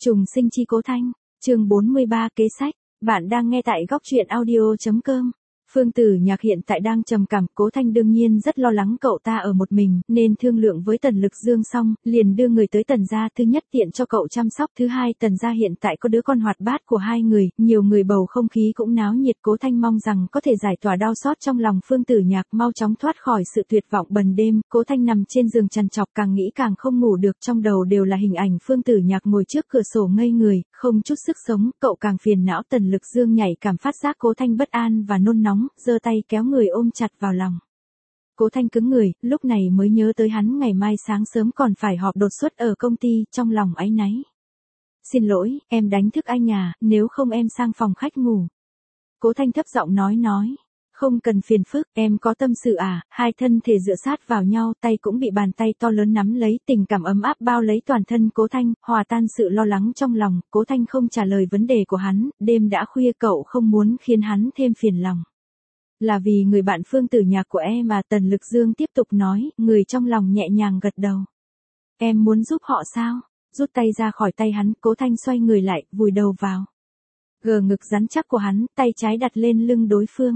Trùng sinh chi Cố Thanh, chương 43 kế sách, bạn đang nghe tại góc truyện audio.com. Phương Tử Nhạc hiện tại đang trầm cảm, Cố Thanh đương nhiên rất lo lắng cậu ta ở một mình, nên thương lượng với Tần Lực Dương xong, liền đưa người tới Tần gia. Thứ nhất tiện cho cậu chăm sóc, thứ hai Tần gia hiện tại có đứa con hoạt bát của hai người, nhiều người bầu không khí cũng náo nhiệt. Cố Thanh mong rằng có thể giải tỏa đau xót trong lòng Phương Tử Nhạc, mau chóng thoát khỏi sự tuyệt vọng bần đêm. Cố Thanh nằm trên giường trằn trọc, càng nghĩ càng không ngủ được, trong đầu đều là hình ảnh Phương Tử Nhạc ngồi trước cửa sổ ngây người, không chút sức sống. Cậu càng phiền não. Tần Lực Dương nhạy cảm phát giác Cố Thanh bất an và nôn nóng, giơ tay kéo người ôm chặt vào lòng. Cố Thanh cứng người, lúc này mới nhớ tới hắn ngày mai sáng sớm còn phải họp đột xuất ở công ty, trong lòng áy náy. Xin lỗi, em đánh thức anh à, nếu không em sang phòng khách ngủ. Cố Thanh thấp giọng nói. Không cần phiền phức, em có tâm sự à? Hai thân thể dựa sát vào nhau, tay cũng bị bàn tay to lớn nắm lấy, tình cảm ấm áp bao lấy toàn thân Cố Thanh, hòa tan sự lo lắng trong lòng. Cố Thanh không trả lời vấn đề của hắn, đêm đã khuya cậu không muốn khiến hắn thêm phiền lòng. Là vì người bạn Phương Tử Nhạc của em mà. Tần Lực Dương tiếp tục nói, người trong lòng nhẹ nhàng gật đầu. Em muốn giúp họ sao? Rút tay ra khỏi tay hắn, Cố Thanh xoay người lại, vùi đầu vào gờ ngực rắn chắc của hắn, tay trái đặt lên lưng đối phương.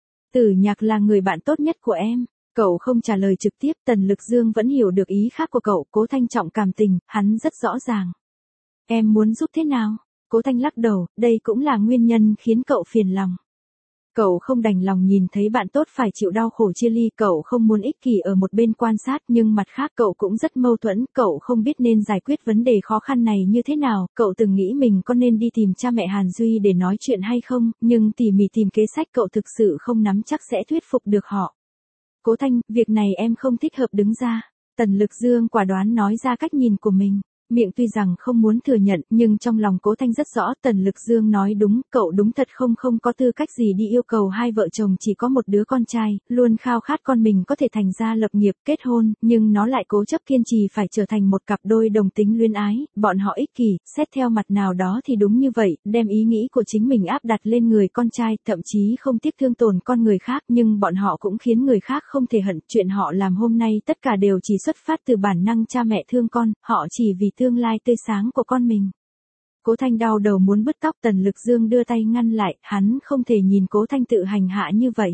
Tử Nhạc là người bạn tốt nhất của em. Cậu không trả lời trực tiếp, Tần Lực Dương vẫn hiểu được ý khác của cậu. Cố Thanh trọng cảm tình, hắn rất rõ ràng. Em muốn giúp thế nào? Cố Thanh lắc đầu, đây cũng là nguyên nhân khiến cậu phiền lòng. Cậu không đành lòng nhìn thấy bạn tốt phải chịu đau khổ chia ly, cậu không muốn ích kỷ ở một bên quan sát, nhưng mặt khác cậu cũng rất mâu thuẫn, cậu không biết nên giải quyết vấn đề khó khăn này như thế nào. Cậu từng nghĩ mình có nên đi tìm cha mẹ Hàn Duy để nói chuyện hay không, nhưng tỉ mỉ tìm kế sách cậu thực sự không nắm chắc sẽ thuyết phục được họ. Cố Thanh, việc này em không thích hợp đứng ra. Tần Lực Dương quả đoán nói ra cách nhìn của mình. Miệng tuy rằng không muốn thừa nhận, nhưng trong lòng Cố Thanh rất rõ. Tần Lực Dương nói đúng, cậu đúng thật không có tư cách gì đi yêu cầu hai vợ chồng chỉ có một đứa con trai, luôn khao khát con mình có thể thành gia lập nghiệp, kết hôn, nhưng nó lại cố chấp kiên trì phải trở thành một cặp đôi đồng tính luyến ái. Bọn họ ích kỷ, xét theo mặt nào đó thì đúng như vậy, đem ý nghĩ của chính mình áp đặt lên người con trai, thậm chí không tiếc thương tổn con người khác, nhưng bọn họ cũng khiến người khác không thể hận. Chuyện họ làm hôm nay tất cả đều chỉ xuất phát từ bản năng cha mẹ thương con, họ chỉ vì tương lai tươi sáng của con mình. Cố Thanh đau đầu muốn bứt tóc. Tần Lực Dương đưa tay ngăn lại, hắn không thể nhìn Cố Thanh tự hành hạ như vậy.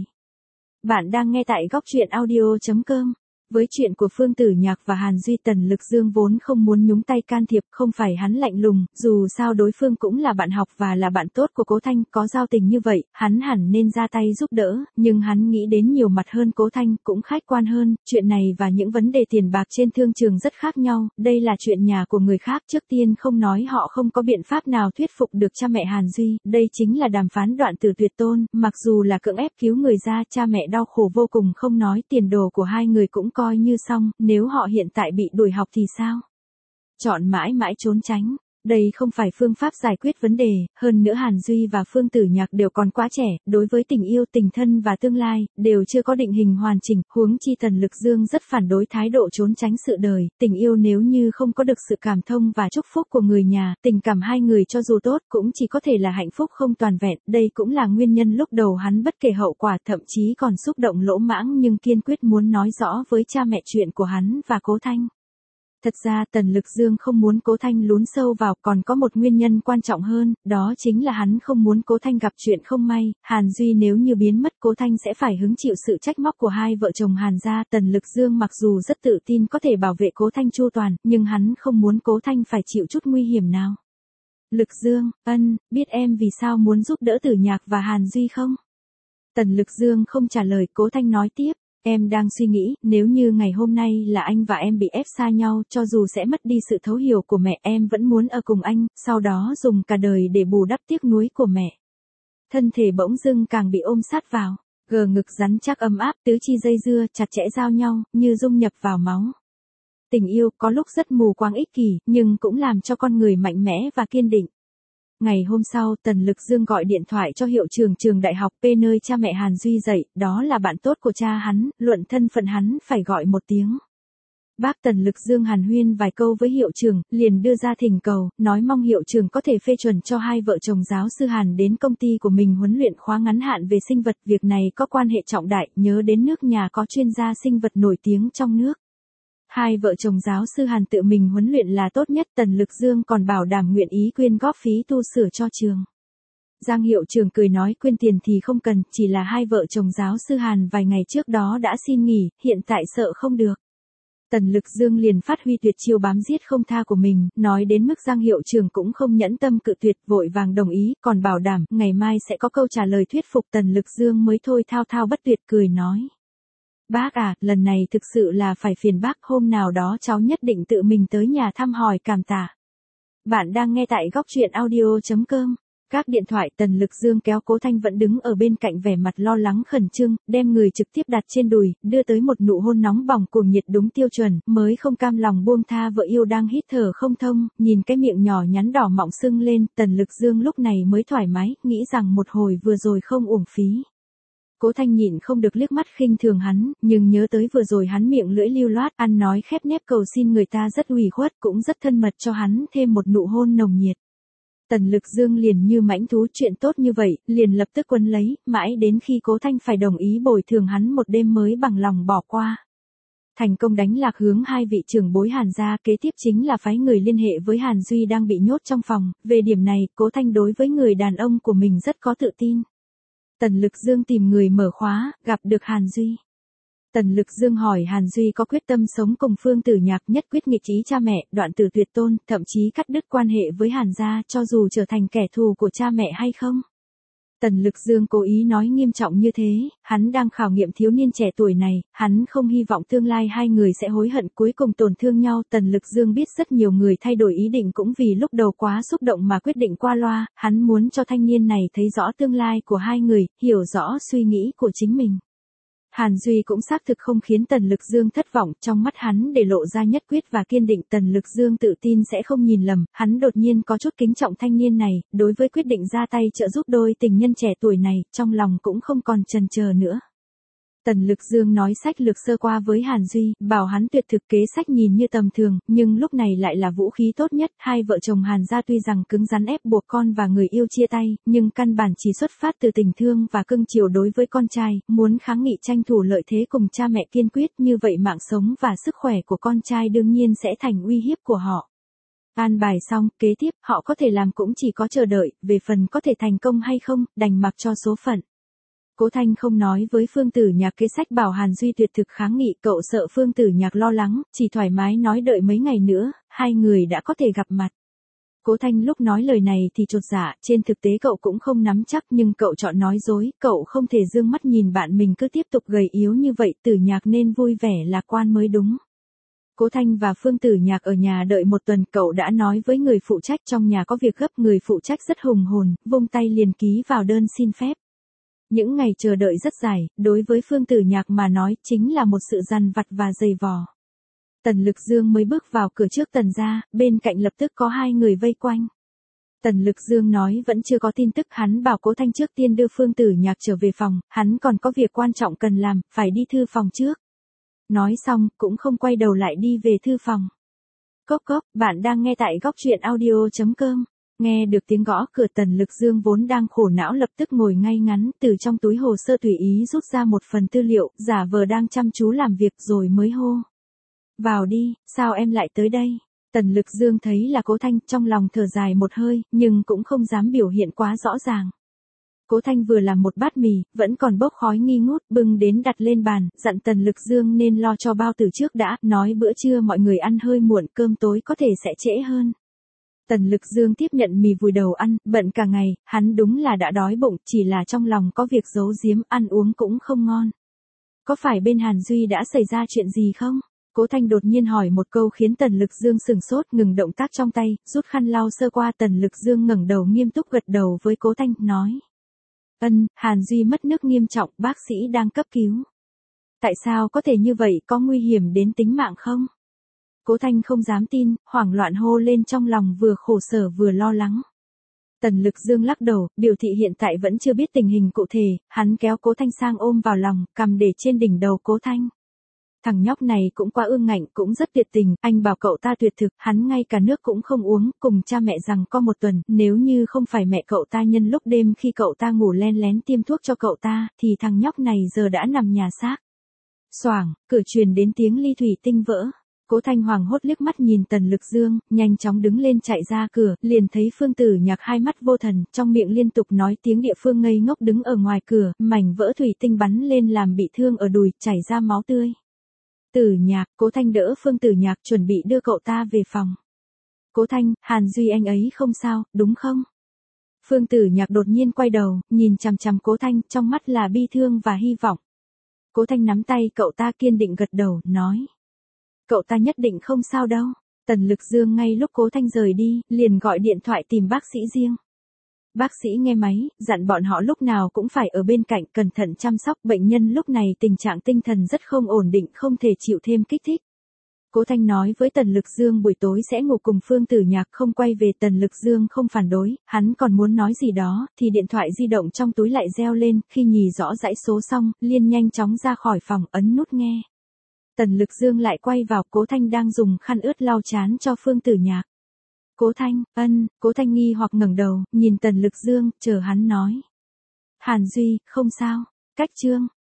Bạn đang nghe tại góc truyện audio.com. Với chuyện của Phương Tử Nhạc và Hàn Duy, Tần Lực Dương vốn không muốn nhúng tay can thiệp, không phải hắn lạnh lùng, dù sao đối phương cũng là bạn học và là bạn tốt của Cố Thanh, có giao tình như vậy, hắn hẳn nên ra tay giúp đỡ, nhưng hắn nghĩ đến nhiều mặt hơn. Cố Thanh cũng khách quan hơn, chuyện này và những vấn đề tiền bạc trên thương trường rất khác nhau, đây là chuyện nhà của người khác. Trước tiên không nói họ không có biện pháp nào thuyết phục được cha mẹ Hàn Duy, đây chính là đàm phán đoạn tử tuyệt tôn, mặc dù là cưỡng ép cứu người ra, cha mẹ đau khổ vô cùng không nói, tiền đồ của hai người cũng coi như xong, nếu họ hiện tại bị đuổi học thì sao? Chọn mãi mãi trốn tránh, đây không phải phương pháp giải quyết vấn đề, hơn nữa Hàn Duy và Phương Tử Nhạc đều còn quá trẻ, đối với tình yêu, tình thân và tương lai, đều chưa có định hình hoàn chỉnh, huống chi Tần Lực Dương rất phản đối thái độ trốn tránh sự đời, tình yêu nếu như không có được sự cảm thông và chúc phúc của người nhà, tình cảm hai người cho dù tốt cũng chỉ có thể là hạnh phúc không toàn vẹn, đây cũng là nguyên nhân lúc đầu hắn bất kể hậu quả, thậm chí còn xúc động lỗ mãng nhưng kiên quyết muốn nói rõ với cha mẹ chuyện của hắn và Cố Thanh. Thật ra Tần Lực Dương không muốn Cố Thanh lún sâu vào, còn có một nguyên nhân quan trọng hơn, đó chính là hắn không muốn Cố Thanh gặp chuyện không may. Hàn Duy nếu như biến mất, Cố Thanh sẽ phải hứng chịu sự trách móc của hai vợ chồng Hàn gia. Tần Lực Dương mặc dù rất tự tin có thể bảo vệ Cố Thanh chu toàn, nhưng hắn không muốn Cố Thanh phải chịu chút nguy hiểm nào. Lực Dương, biết em vì sao muốn giúp đỡ Tử Nhạc và Hàn Duy không? Tần Lực Dương không trả lời. Cố Thanh nói tiếp. Em đang suy nghĩ, nếu như ngày hôm nay là anh và em bị ép xa nhau, cho dù sẽ mất đi sự thấu hiểu của mẹ, em vẫn muốn ở cùng anh, sau đó dùng cả đời để bù đắp tiếc nuối của mẹ. Thân thể bỗng dưng càng bị ôm sát vào, gờ ngực rắn chắc ấm áp, tứ chi dây dưa, chặt chẽ giao nhau, như dung nhập vào máu. Tình yêu có lúc rất mù quáng ích kỷ, nhưng cũng làm cho con người mạnh mẽ và kiên định. Ngày hôm sau, Tần Lực Dương gọi điện thoại cho hiệu trưởng trường đại học P nơi cha mẹ Hàn Duy dạy, đó là bạn tốt của cha hắn, luận thân phận hắn phải gọi một tiếng. Bác Tần Lực Dương hàn huyên vài câu với hiệu trưởng, liền đưa ra thỉnh cầu, nói mong hiệu trưởng có thể phê chuẩn cho hai vợ chồng giáo sư Hàn đến công ty của mình huấn luyện khóa ngắn hạn về sinh vật. Việc này có quan hệ trọng đại, nhớ đến nước nhà có chuyên gia sinh vật nổi tiếng trong nước. Hai vợ chồng giáo sư Hàn tự mình huấn luyện là tốt nhất, Tần Lực Dương còn bảo đảm nguyện ý quyên góp phí tu sửa cho trường. Giang hiệu trưởng cười nói quyên tiền thì không cần, chỉ là hai vợ chồng giáo sư Hàn vài ngày trước đó đã xin nghỉ, hiện tại sợ không được. Tần Lực Dương liền phát huy tuyệt chiêu bám giết không tha của mình, nói đến mức Giang hiệu trưởng cũng không nhẫn tâm cự tuyệt, vội vàng đồng ý, còn bảo đảm ngày mai sẽ có câu trả lời thuyết phục. Tần Lực Dương mới thôi thao thao bất tuyệt cười nói. Bác à, lần này thực sự là phải phiền bác, hôm nào đó cháu nhất định tự mình tới nhà thăm hỏi cảm tạ. Bạn đang nghe tại góc truyện audio.com. Các điện thoại. Tần Lực Dương kéo Cố Thanh vẫn đứng ở bên cạnh vẻ mặt lo lắng khẩn trương, đem người trực tiếp đặt trên đùi, đưa tới một nụ hôn nóng bỏng cuồng nhiệt đúng tiêu chuẩn, mới không cam lòng buông tha vợ yêu đang hít thở không thông, nhìn cái miệng nhỏ nhắn đỏ mọng sưng lên, Tần Lực Dương lúc này mới thoải mái, nghĩ rằng một hồi vừa rồi không uổng phí. Cố Thanh nhịn không được liếc mắt khinh thường hắn, nhưng nhớ tới vừa rồi hắn miệng lưỡi lưu loát, ăn nói khép nép cầu xin người ta rất ủy khuất, cũng rất thân mật cho hắn thêm một nụ hôn nồng nhiệt. Tần Lực Dương liền như mãnh thú, chuyện tốt như vậy, liền lập tức quấn lấy, mãi đến khi Cố Thanh phải đồng ý bồi thường hắn một đêm mới bằng lòng bỏ qua. Thành công đánh lạc hướng hai vị trưởng bối Hàn gia, kế tiếp chính là phái người liên hệ với Hàn Duy đang bị nhốt trong phòng, về điểm này, Cố Thanh đối với người đàn ông của mình rất có tự tin. Tần Lực Dương tìm người mở khóa, gặp được Hàn Duy. Tần Lực Dương hỏi Hàn Duy có quyết tâm sống cùng Phương Tử Nhạc, nhất quyết nghịch ý cha mẹ, đoạn tử tuyệt tôn, thậm chí cắt đứt quan hệ với Hàn gia cho dù trở thành kẻ thù của cha mẹ hay không? Tần Lực Dương cố ý nói nghiêm trọng như thế, hắn đang khảo nghiệm thiếu niên trẻ tuổi này, hắn không hy vọng tương lai hai người sẽ hối hận cuối cùng tổn thương nhau. Tần Lực Dương biết rất nhiều người thay đổi ý định cũng vì lúc đầu quá xúc động mà quyết định qua loa, hắn muốn cho thanh niên này thấy rõ tương lai của hai người, hiểu rõ suy nghĩ của chính mình. Hàn Duy cũng xác thực không khiến Tần Lực Dương thất vọng, trong mắt hắn để lộ ra nhất quyết và kiên định. Tần Lực Dương tự tin sẽ không nhìn lầm, hắn đột nhiên có chút kính trọng thanh niên này, đối với quyết định ra tay trợ giúp đôi tình nhân trẻ tuổi này, trong lòng cũng không còn chần chờ nữa. Tần Lực Dương nói sách lược sơ qua với Hàn Duy, bảo hắn tuyệt thực kế sách nhìn như tầm thường, nhưng lúc này lại là vũ khí tốt nhất. Hai vợ chồng Hàn gia tuy rằng cứng rắn ép buộc con và người yêu chia tay, nhưng căn bản chỉ xuất phát từ tình thương và cưng chiều đối với con trai, muốn kháng nghị tranh thủ lợi thế cùng cha mẹ kiên quyết, như vậy mạng sống và sức khỏe của con trai đương nhiên sẽ thành uy hiếp của họ. An bài xong, kế tiếp, họ có thể làm cũng chỉ có chờ đợi, về phần có thể thành công hay không, đành mặc cho số phận. Cố Thanh không nói với Phương Tử Nhạc kế sách bảo Hàn Duy tuyệt thực kháng nghị, cậu sợ Phương Tử Nhạc lo lắng, chỉ thoải mái nói đợi mấy ngày nữa, hai người đã có thể gặp mặt. Cố Thanh lúc nói lời này thì chột dạ, trên thực tế cậu cũng không nắm chắc, nhưng cậu chọn nói dối, cậu không thể dương mắt nhìn bạn mình cứ tiếp tục gầy yếu như vậy, Tử Nhạc nên vui vẻ lạc quan mới đúng. Cố Thanh và Phương Tử Nhạc ở nhà đợi một tuần, cậu đã nói với người phụ trách trong nhà có việc gấp, người phụ trách rất hùng hồn, vung tay liền ký vào đơn xin phép. Những ngày chờ đợi rất dài, đối với Phương Tử Nhạc mà nói chính là một sự dằn vặt và dày vò. Tần Lực Dương mới bước vào cửa trước Tần gia, bên cạnh lập tức có hai người vây quanh. Tần Lực Dương nói vẫn chưa có tin tức, hắn bảo Cố Thanh trước tiên đưa Phương Tử Nhạc trở về phòng, hắn còn có việc quan trọng cần làm, phải đi thư phòng trước. Nói xong, cũng không quay đầu lại đi về thư phòng. Cốc cốc, bạn đang nghe tại góc truyện audio.com. Nghe được tiếng gõ cửa, Tần Lực Dương vốn đang khổ não lập tức ngồi ngay ngắn, từ trong túi hồ sơ tùy ý rút ra một phần tư liệu, giả vờ đang chăm chú làm việc rồi mới hô. Vào đi, sao em lại tới đây? Tần Lực Dương thấy là Cố Thanh, trong lòng thở dài một hơi, nhưng cũng không dám biểu hiện quá rõ ràng. Cố Thanh vừa làm một bát mì, vẫn còn bốc khói nghi ngút, bưng đến đặt lên bàn, dặn Tần Lực Dương nên lo cho bao tử trước đã, nói bữa trưa mọi người ăn hơi muộn, cơm tối có thể sẽ trễ hơn. Tần Lực Dương tiếp nhận mì vùi đầu ăn, bận cả ngày, hắn đúng là đã đói bụng, chỉ là trong lòng có việc giấu giếm, ăn uống cũng không ngon. Có phải bên Hàn Duy đã xảy ra chuyện gì không? Cố Thanh đột nhiên hỏi một câu khiến Tần Lực Dương sừng sốt, ngừng động tác trong tay, rút khăn lau sơ qua. Tần Lực Dương ngẩng đầu nghiêm túc gật đầu với Cố Thanh, nói. Hàn Duy mất nước nghiêm trọng, bác sĩ đang cấp cứu. Tại sao có thể như vậy, có nguy hiểm đến tính mạng không? Cố Thanh không dám tin, hoảng loạn hô lên, trong lòng vừa khổ sở vừa lo lắng. Tần Lực Dương lắc đầu, biểu thị hiện tại vẫn chưa biết tình hình cụ thể, hắn kéo Cố Thanh sang ôm vào lòng, cầm để trên đỉnh đầu Cố Thanh. Thằng nhóc này cũng quá ương ngạnh, cũng rất tuyệt tình, anh bảo cậu ta tuyệt thực, hắn ngay cả nước cũng không uống, cùng cha mẹ rằng có một tuần, nếu như không phải mẹ cậu ta nhân lúc đêm khi cậu ta ngủ len lén tiêm thuốc cho cậu ta, thì thằng nhóc này giờ đã nằm nhà xác. Xoảng, cửa truyền đến tiếng ly thủy tinh vỡ. Cố Thanh hoảng hốt liếc mắt nhìn Tần Lực Dương, nhanh chóng đứng lên chạy ra cửa, liền thấy Phương Tử Nhạc hai mắt vô thần, trong miệng liên tục nói tiếng địa phương ngây ngốc đứng ở ngoài cửa, mảnh vỡ thủy tinh bắn lên làm bị thương ở đùi, chảy ra máu tươi. Tử Nhạc, Cố Thanh đỡ Phương Tử Nhạc chuẩn bị đưa cậu ta về phòng. Cố Thanh, Hàn Duy anh ấy không sao, đúng không? Phương Tử Nhạc đột nhiên quay đầu, nhìn chằm chằm Cố Thanh, trong mắt là bi thương và hy vọng. Cố Thanh nắm tay cậu ta kiên định gật đầu, nói. Cậu ta nhất định không sao đâu. Tần Lực Dương ngay lúc Cố Thanh rời đi, liền gọi điện thoại tìm bác sĩ riêng. Bác sĩ nghe máy, dặn bọn họ lúc nào cũng phải ở bên cạnh cẩn thận chăm sóc bệnh nhân lúc này tình trạng tinh thần rất không ổn định không thể chịu thêm kích thích. Cố Thanh nói với Tần Lực Dương buổi tối sẽ ngủ cùng Phương Tử Nhạc không quay về. Tần Lực Dương không phản đối, hắn còn muốn nói gì đó, thì điện thoại di động trong túi lại reo lên, khi nhì rõ dãy số xong, liền nhanh chóng ra khỏi phòng, ấn nút nghe. Tần Lực Dương lại quay vào, Cố Thanh đang dùng khăn ướt lau trán cho Phương Tử Nhạc. Cố Thanh, Cố Thanh nghi hoặc ngẩng đầu, nhìn Tần Lực Dương, chờ hắn nói. Hàn Duy, không sao, cách chương.